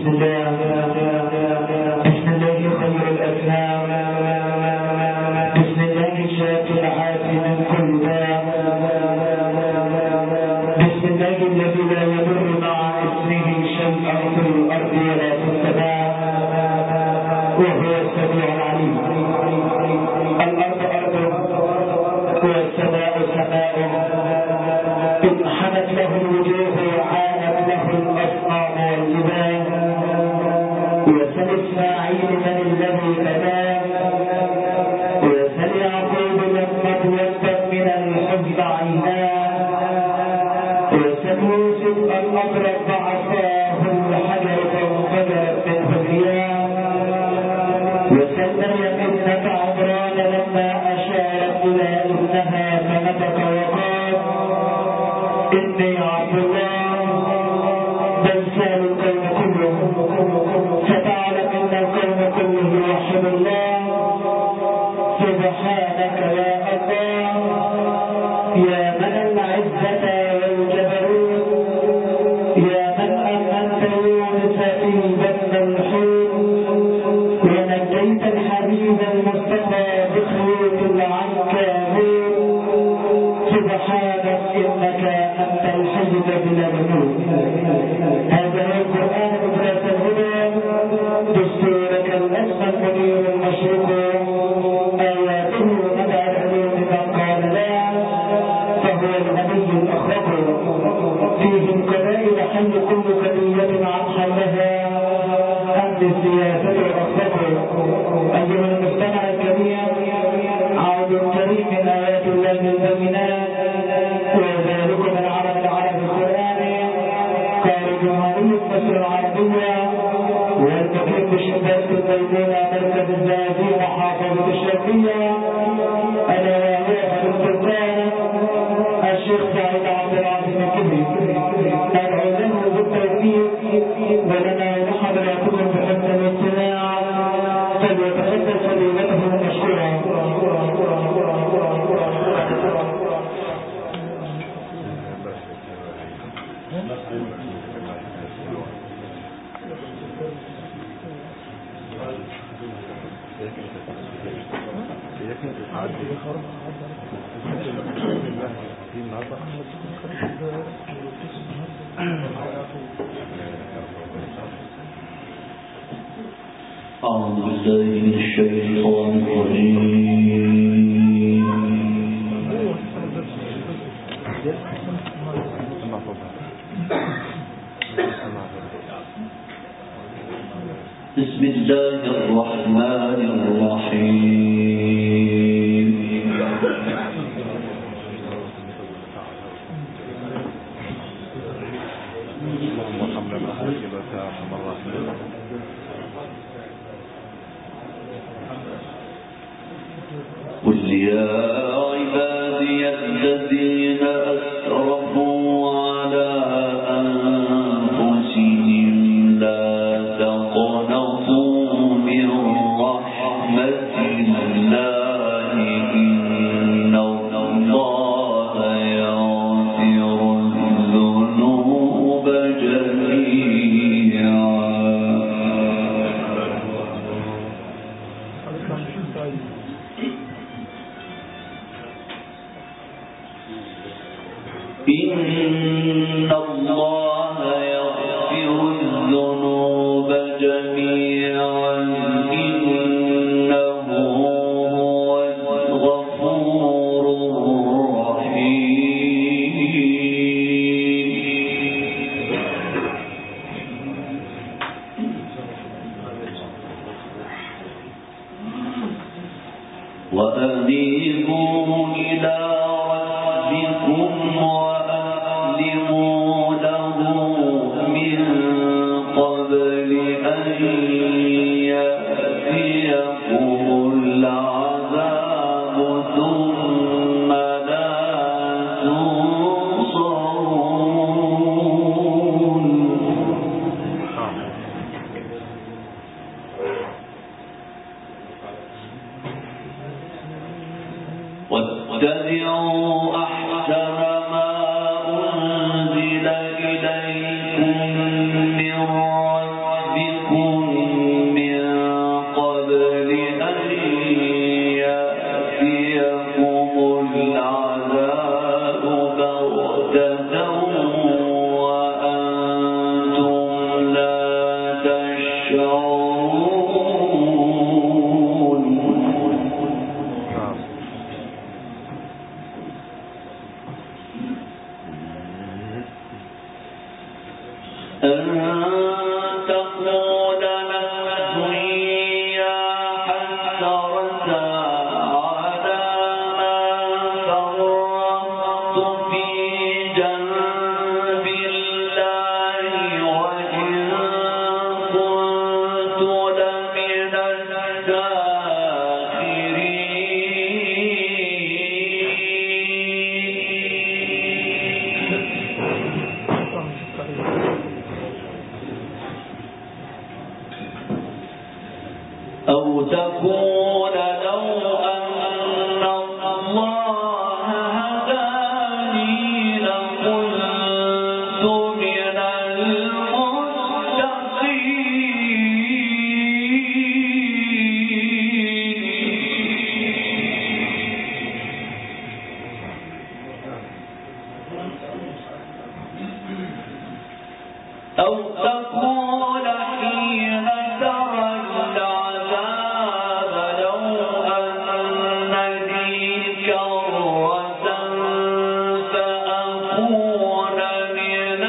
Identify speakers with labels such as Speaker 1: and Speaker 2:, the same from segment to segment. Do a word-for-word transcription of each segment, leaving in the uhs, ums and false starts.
Speaker 1: بسم الله بسم الله خير الأسماء بسم الله الشافي العافي من كل داء بسم الله الذي لا يضر مع اسمه شيئا في الأرض ولا في السماء وهو السميع العليم. الأرض أرض والسماء سماء انحنت له الوجوه وعانت له الأصنام والجبال. وسل إسماعيل من الذي بناه وسل يعقوب لما ابيضت من الحزن عيناه وسل يوسف أن أضرب عصاه الحجر فانفجرت منه المياه. وسل مريم ابنة عمران لما أشارت إلى ابنها فنطق وقال إني عبد الله بل سال القوم كلهم فتعلم إن القوم كله يوحد الله. سبحانك يا الله يا من العزة والجبروت يا من أمنت يونس في بطن الحوت ونجيت الحبيب المصطفى بخيوط العنكبوت. سبحانك إنك أنت الحي بلا جنود. هذا هو القرآن مدرسة الهدى دستورك الأسمى المنير المشرق آياته مدعى العلوم من قال لا فهو الغني الأخرق فيه القبائل حي كل قضية عن حلها أمن السياسة الأخرق. أيها المستمع الكريم عود كريم من آيات الله البينات وذلك من عرب العرب القرآني قال جمهورية مصر العربية والمقيم بشباك الميمونة مركز الزازي محافظة الشرقية ألا وهو الاستاذ الشيخ سعيد عبد العزيز الكبري. ندعو له بالتوفيق ولنا وحضراتكم بحسن الاستماع فليتفضل فضيلته مشكورا.
Speaker 2: أعوذ بالله من الشيطان الرجيم. بسم الله الرحمن الرحيم.
Speaker 3: اللهم ارحمنا بالعاقبة يا ارحم الراحمين.
Speaker 2: قل يا عبادي الذين أسرفوا على أنفسهم لا تقنطوا من رحمة الله إن الله يغفر الذنوب جميعا. إن الله يغفر الذنوب جميعا إنه هو الغفور الرحيم. وأنيبوا إلى ربكم وأسلموا له من قبل أن يأتيكم العذاب ثم لا تنصرون. واتبعوا أحسن ما أنزل إليكم من ربكم أو تقول لو أن الله هداني لكنت من المتقين أو تقول حين ترى العذاب لو أن لي كرة فأكون من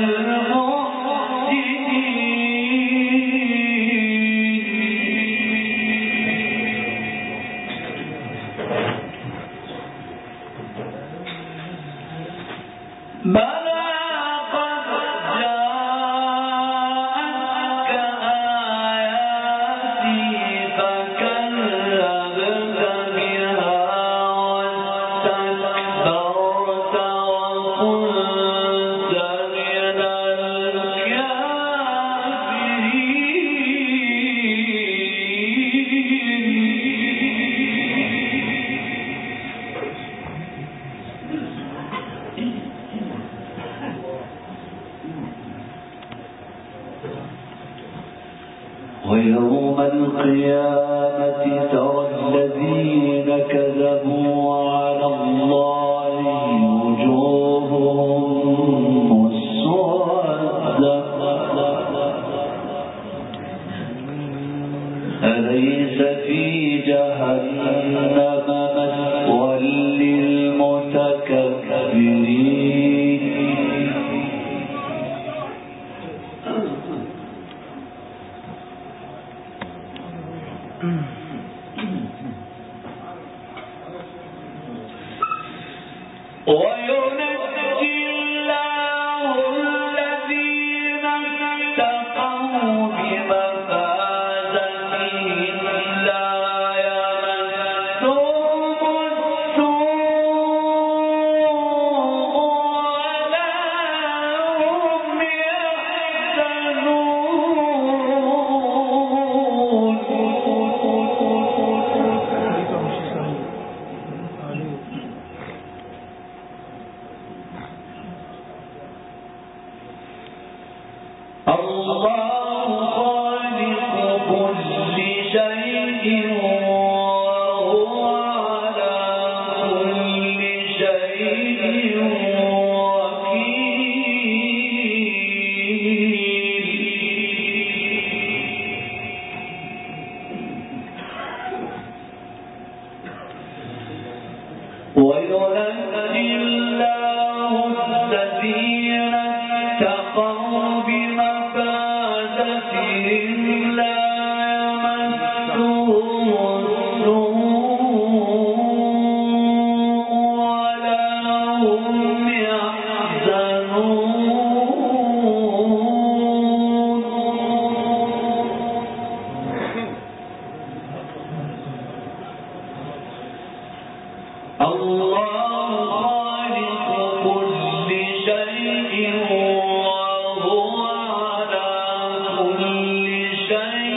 Speaker 2: المحسنين بلى قد جاءتك آياتي فكذبت بها واستكبرت وكنت من ويوم القيامة ترى الذين كذبوا على الله وجوههم مسودة أليس في جهنم مثوى للمتكبرين وينجي الله الذين اتقوا بمفازتهم لا يمسهم السوء ولا هم الله خالق كل شيء وهو على كل شيء وكيل وينجي الله الذين اتقوا بمفازتهم لا يمسهم السوء ولا هم يحزنون الله خالق كل شيء وهو على كل شيء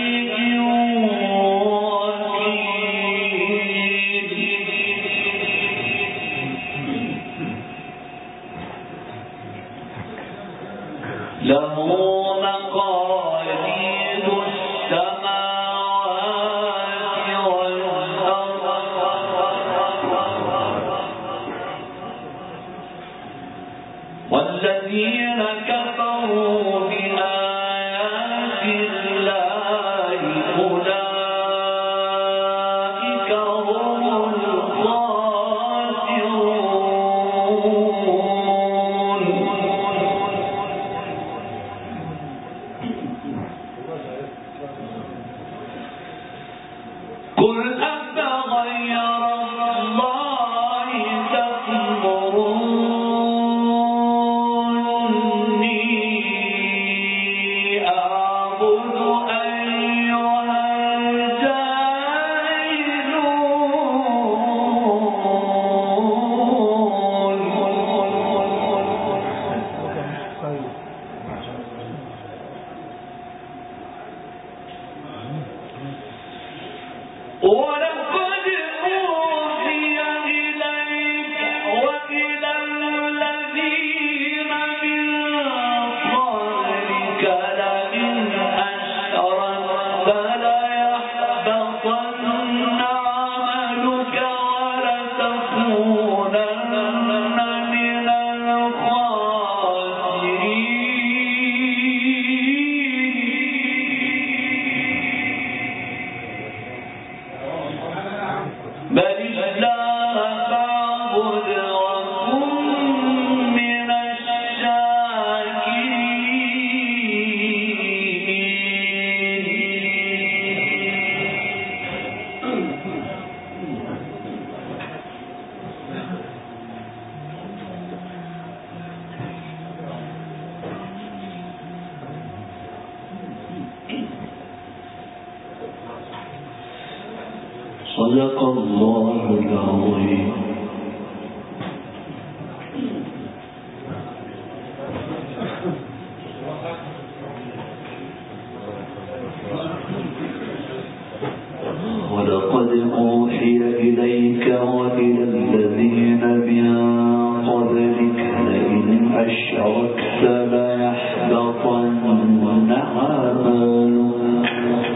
Speaker 2: قل أفغير الله تأمروني أعبد أيها ولقد أوحي إليك وإلى الذين من قبلك لئن أشركت ليحبطن عملك ولتكونن من الخاسرين بل الله فاعبد وكن من الشاكرين. صدق الله العظيم. ولقد أوحي إليك وإلى الذين من قبلك لئن أشركت ليحبطن عملك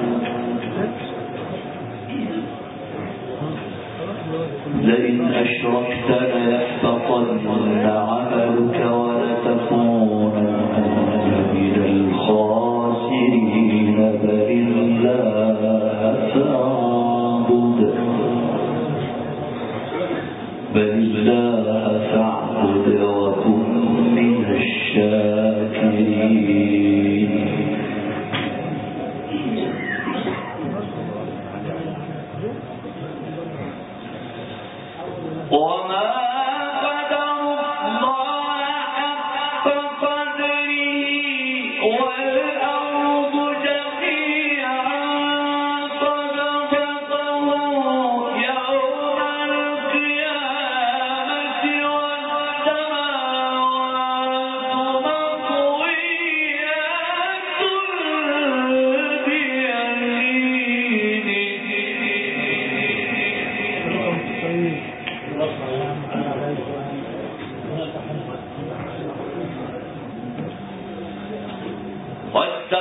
Speaker 2: لئن أشركت ليحبطن عملك ولتكونن من الخاسرين بل الله فاعبد بل الله فاعبد وكن من الشاكرين. وما قدر الله حق قدره والأرض جميعا قبضته يوم القيامة والسماوات مطويات بيمينه والسماوات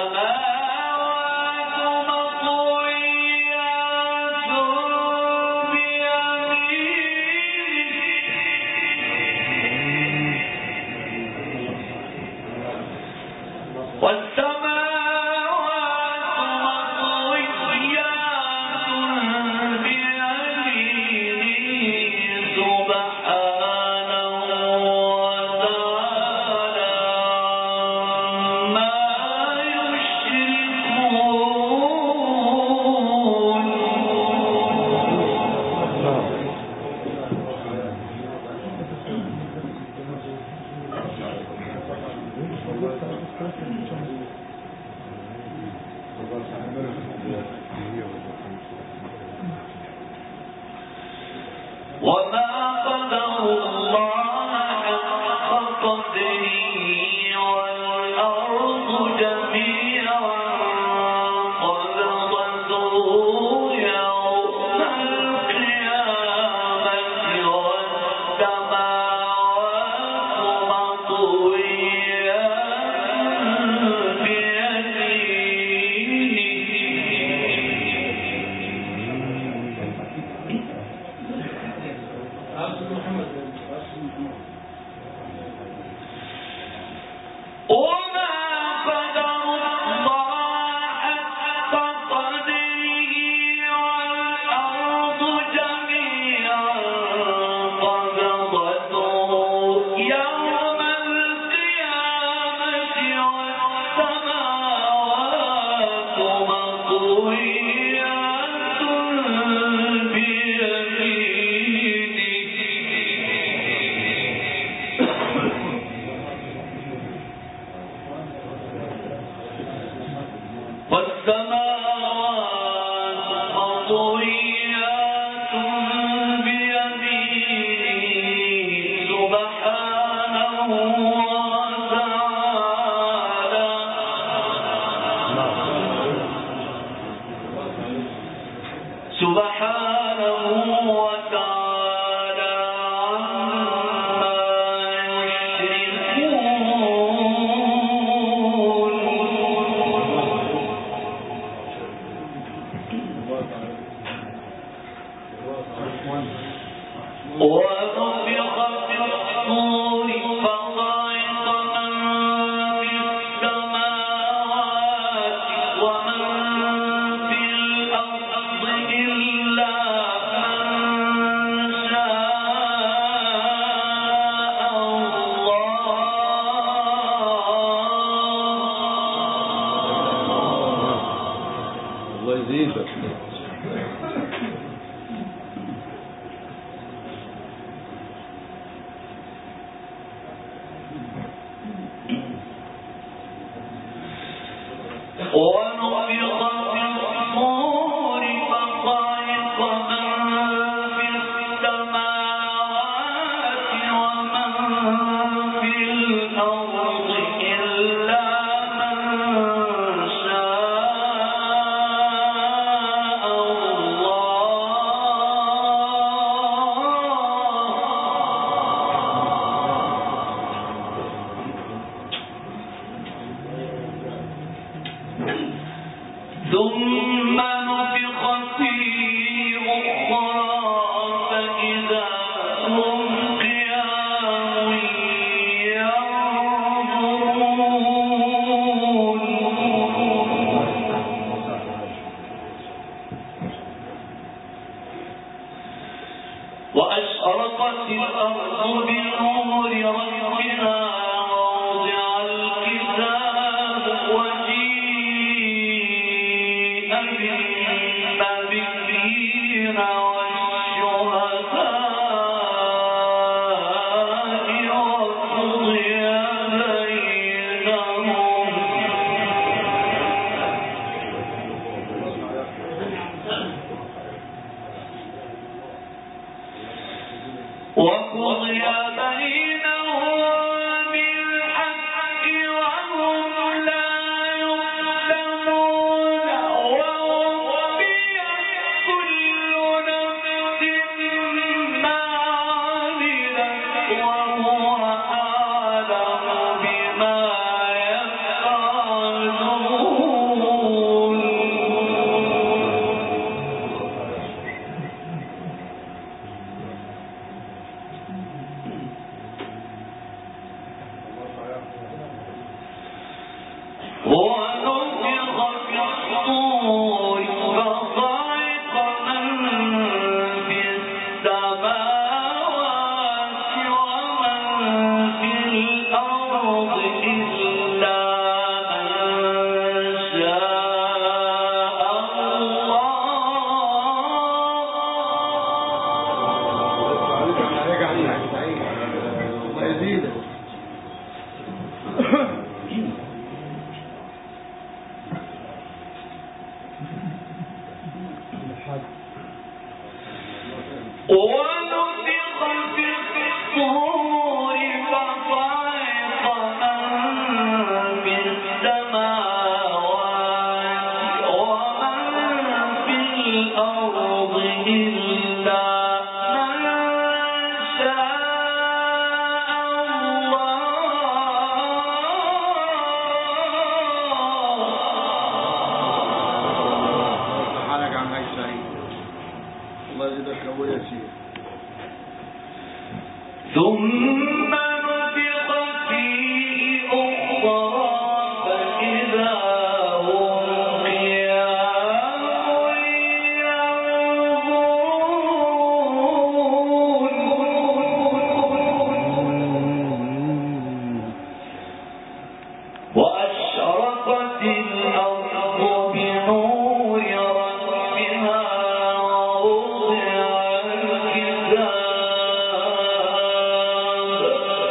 Speaker 1: ووضع الكتاب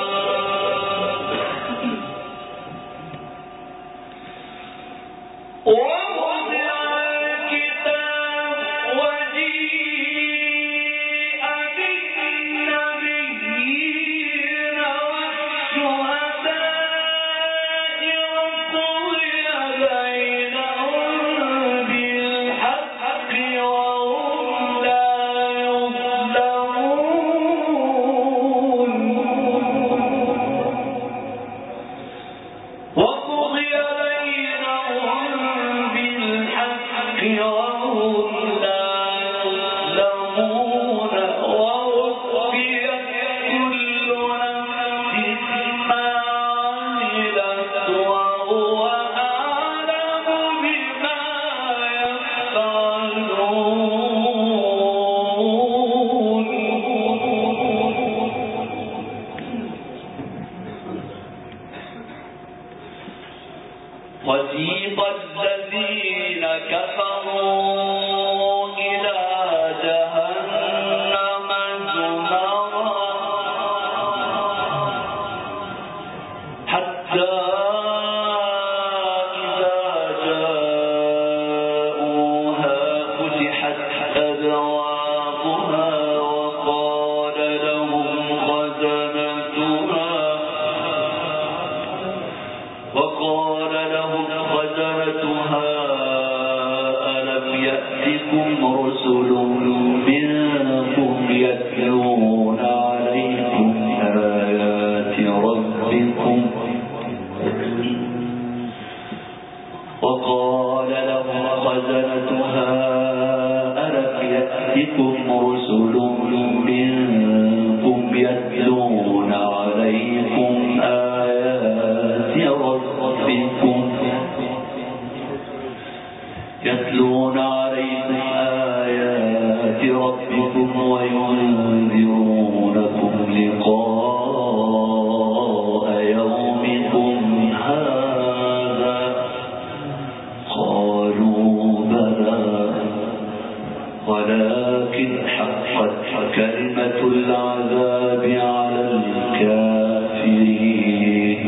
Speaker 2: الذين كفروا إلى جهنم زمرا حتى إذا جاءوها فتحت أبوابها وقال لهم خزنتها وقال لهم خزنتها ألم يأتكم رسل منكم يتلون عليكم آيات ربكم وقال لهم خزنتها ألم يأتكم رسل منكم يتلون عليكم آيات ربكم يتلون عليكم آيات ربكم وينذرونكم لقاء يومكم هذا قالوا بلى ولكن حقت كلمة العذاب على الكافرين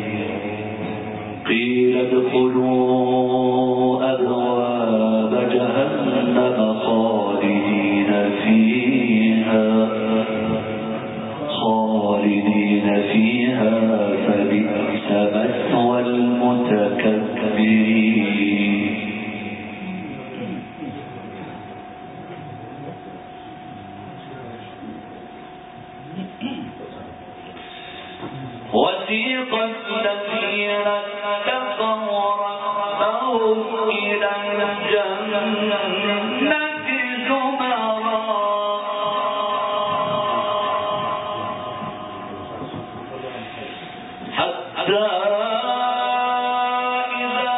Speaker 2: قيل ادخلوا أبواب جهنم خالدين فيها خالدين فيها فبئس مثوى المتكبرين وسيق الذين اتقوا ربهم إلى الجنة زمرا حتى إذا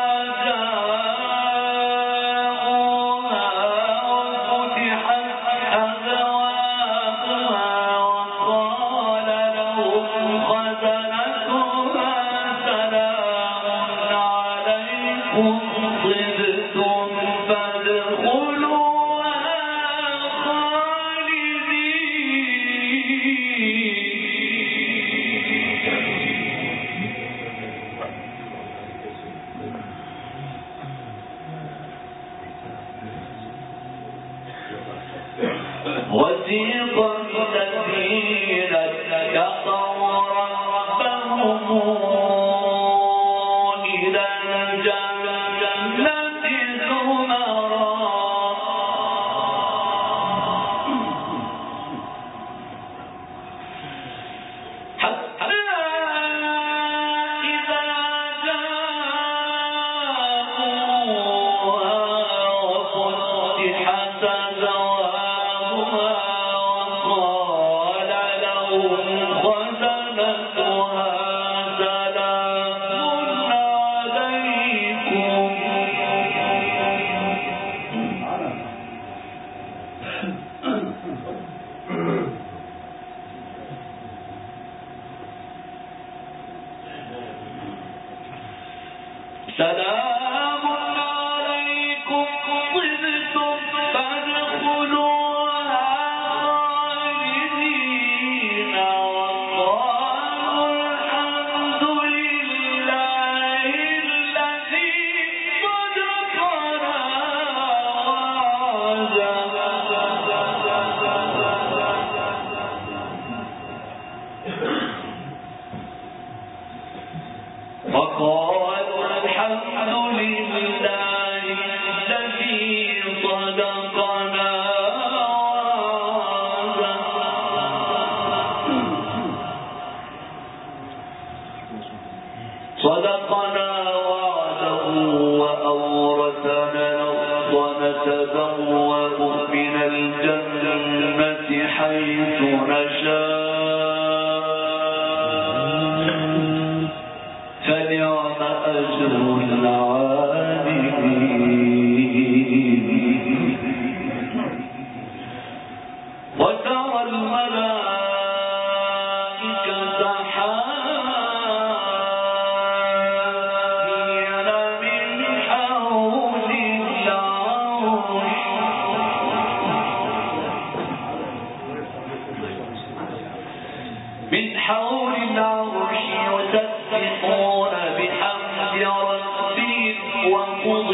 Speaker 2: جاءوها وفتحت أبوابها وقال لهم خزنتها سلام عليكم طبتم فادخلوها وسيق الذين اتقوا ربهم إلى الجنة زمرا حتى إذا جاءوها وفتحت أبوابها وقال لهم خزنتها سلام عليكم سلام عليكم طبتم فادخلوها خالدين وقالوا الحمد لله الذي صدقنا وعده وقالوا الحمد لله الذي صدقنا صدقنا وعده وأورثنا الأرض نتبوأ من الجنة حيث نشاء فنعم أجر العاملين وترى الملائكة حافين من حولهم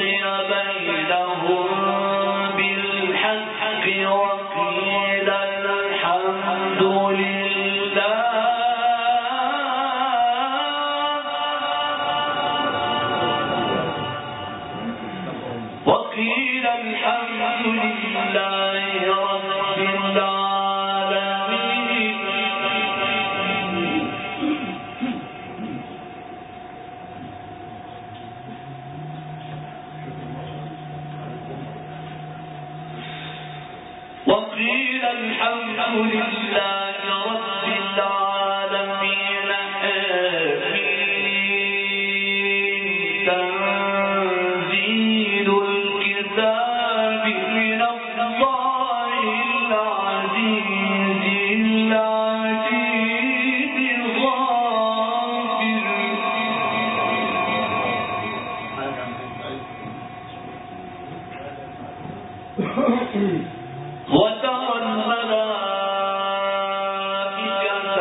Speaker 2: وقيل الحمد لله رب العالمين آمين تنزيل الكتاب من الله العزيز العليم الغافر وترى الملائكة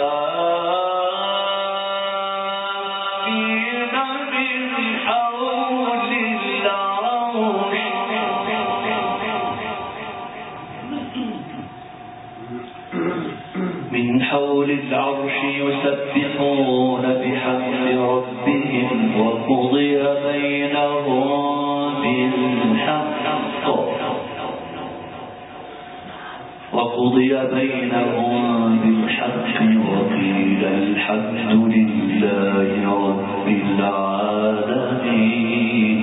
Speaker 2: حافين من حول العرش من حول العرش يسبحون بحمد ربهم وقضي بينهم بالحق وقضي بينهم بالحق وقيل الحمد لله رب العالمين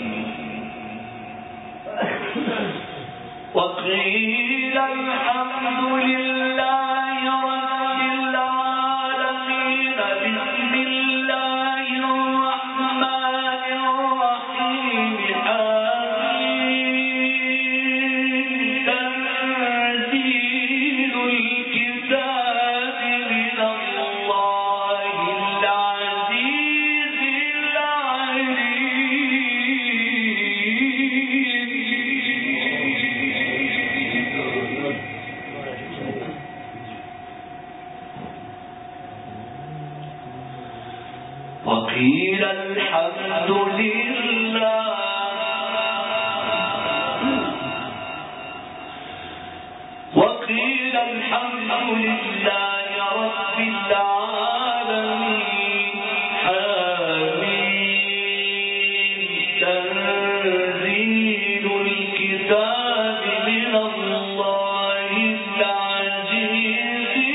Speaker 2: وقيل الحمد لله رب العالمين بسم الله الرحمن الرحيم وقيل الحمد لله وقيل الحمد لله رب العالمين حميد تنزيل الكتاب من الله العزيز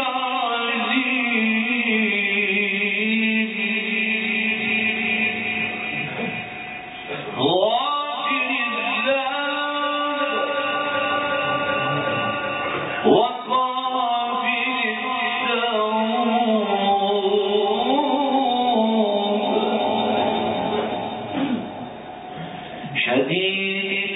Speaker 2: العليم غافر الذنب وقابل التوب شديد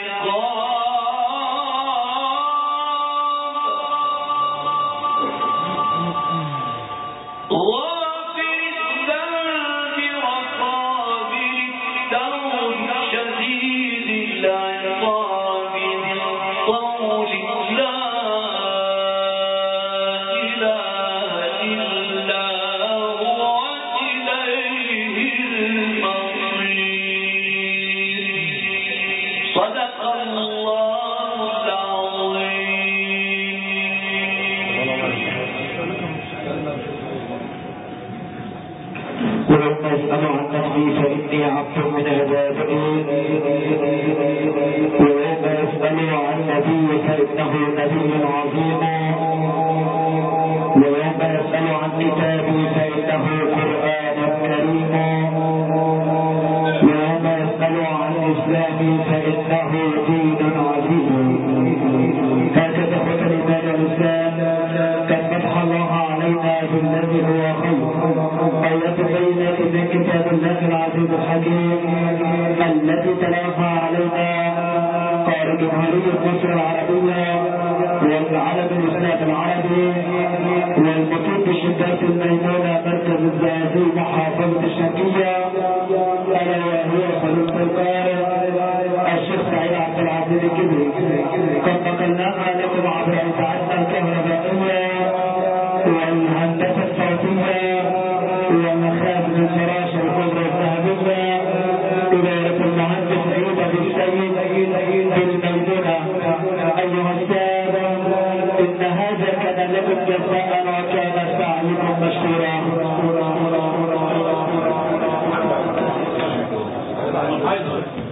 Speaker 2: العقاب غافر الذنب وقابل التوب شديد العقاب ذي الطول لا إله إلا هو إليه المصير صدق الله العظيم.
Speaker 1: ويوم يسأل عن نفسي فإني عبد من عبادي ويوم يسأل عن نبي فإنه نبي عظيم ويوم يسأل عن كتابي فإنه قرآن كريم ويوم يسأل عن إسلامي فإنه دين عظيم. هكذا إخوة الإيمان والإسلام قد فتح الله علينا بالذي هو خير آيات بينات من كتاب الله العزيز الحكيم التي تلاها علينا قارئ جمهورية مصر العربية والعلم الإسلام العربي والمطلوب بالشدات الميمونة مركز الزقازيق محافظة الشرقية ألا وهو خليفة القارئ الشيخ سعيد عبد العزيز الكبري. قد نقلناها لكم عبر إذاعتنا الكهربائية والهندسة الصوتية ومخازن الفراشة الكبرى الذهبية إدارة جزاء وكان سعيكم مشكورا.